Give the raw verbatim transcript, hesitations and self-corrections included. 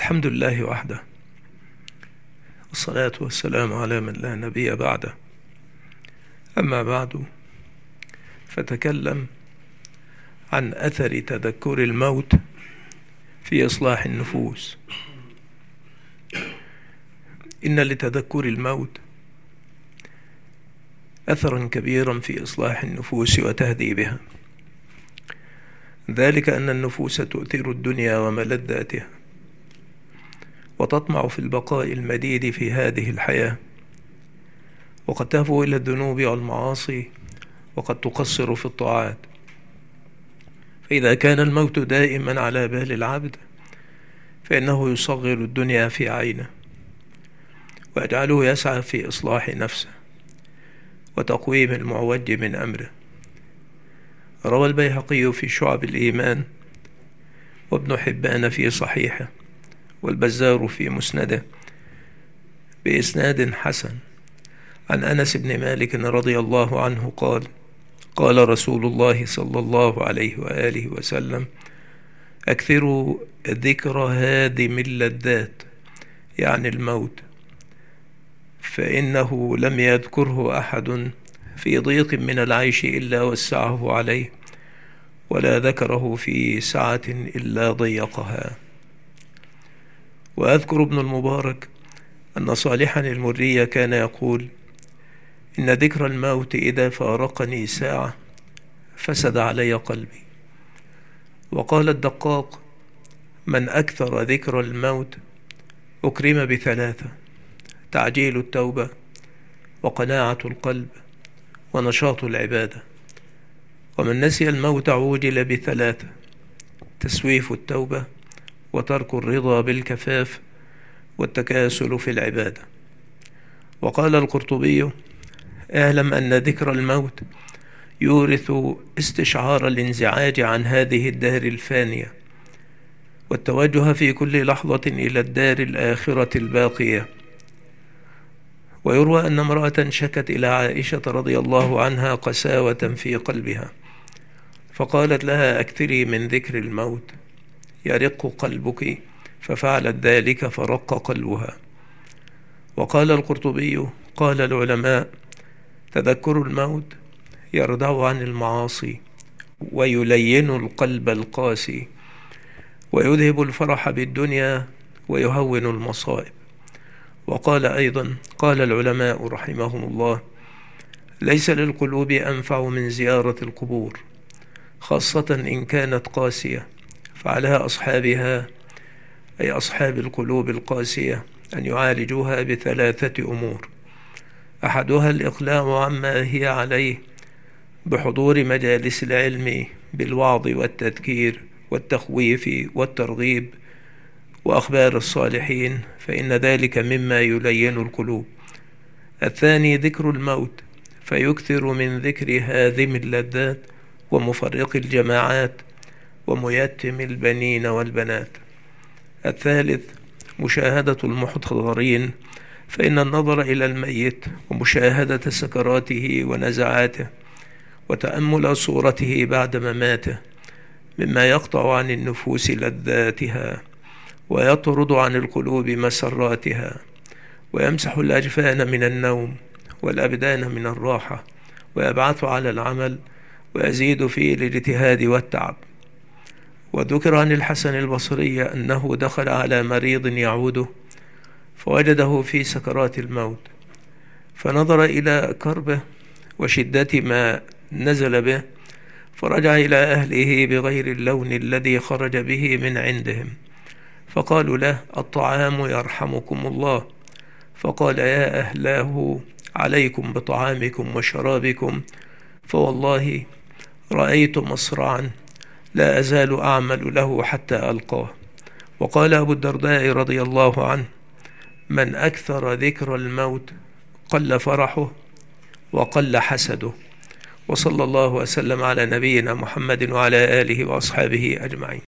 الحمد لله وحده، والصلاة والسلام على من لا نبي بعده. أما بعد، فتكلم عن أثر تذكر الموت في إصلاح النفوس. إن لتذكر الموت أثرا كبيرا في إصلاح النفوس وتهذيبها، ذلك أن النفوس تؤثر الدنيا وملذاتها، وتطمع في البقاء المديد في هذه الحياة، وقد تهفو إلى الذنوب والمعاصي، وقد تقصر في الطاعات. فإذا كان الموت دائما على بال العبد، فإنه يصغر الدنيا في عينه، ويجعله يسعى في إصلاح نفسه وتقويم المعوج من أمره. روى البيهقي في شعب الإيمان، وابن حبان في صحيحه، والبزار في مسنده بإسناد حسن عن أنس بن مالك رضي الله عنه قال: قال رسول الله صلى الله عليه وآله وسلم: أكثروا ذكر هادم اللذات، يعني الموت، فإنه لم يذكره أحد في ضيق من العيش إلا وسعه عليه، ولا ذكره في سعة إلا ضيقها. وأذكر ابن المبارك أن صالحا المري كان يقول: إن ذكر الموت إذا فارقني ساعة فسد علي قلبي. وقال الدقاق: من أكثر ذكر الموت أكرم بثلاثة: تعجيل التوبة، وقناعة القلب، ونشاط العبادة. ومن نسي الموت عوجل بثلاثة: تسويف التوبة، وترك الرضا بالكفاف، والتكاسل في العبادة. وقال القرطبي: اعلم أن ذكر الموت يورث استشعار الانزعاج عن هذه الدار الفانية، والتوجه في كل لحظة إلى الدار الآخرة الباقية. ويروى أن امرأة شكت إلى عائشة رضي الله عنها قساوة في قلبها، فقالت لها: أكثري من ذكر الموت يرق قلبك، ففعلت ذلك فرق قلبها. وقال القرطبي: قال العلماء: تذكر الموت يردع عن المعاصي، ويلين القلب القاسي، ويذهب الفرح بالدنيا، ويهون المصائب. وقال أيضا: قال العلماء رحمهم الله: ليس للقلوب أنفع من زيارة القبور، خاصة إن كانت قاسية، فعلى أصحابها، أي أصحاب القلوب القاسية، أن يعالجوها بثلاثة أمور: أحدها الإقلاع عما هي عليه بحضور مجالس العلم بالوعظ والتذكير والتخويف والترغيب وأخبار الصالحين، فإن ذلك مما يلين القلوب. الثاني ذكر الموت، فيكثر من ذكر هاذم اللذات، ومفرق الجماعات، وميتم البنين والبنات. الثالث مشاهدة المحتضرين، فإن النظر إلى الميت ومشاهدة سكراته ونزعاته وتأمل صورته بعد مماته مما يقطع عن النفوس لذاتها، ويطرد عن القلوب مسراتها، ويمسح الأجفان من النوم والأبدان من الراحة، ويبعث على العمل، ويزيد في الاجتهاد والتعب. وذكر عن الحسن البصري أنه دخل على مريض يعوده، فوجده في سكرات الموت، فنظر إلى كربه وشدة ما نزل به، فرجع إلى أهله بغير اللون الذي خرج به من عندهم، فقالوا له: الطعام يرحمكم الله. فقال: يا أهلاه، عليكم بطعامكم وشرابكم، فوالله رأيت مصرعا لا أزال أعمل له حتى ألقاه. وقال أبو الدرداء رضي الله عنه: من أكثر ذكر الموت قل فرحه وقل حسده. وصلى الله وسلم على نبينا محمد وعلى آله وأصحابه أجمعين.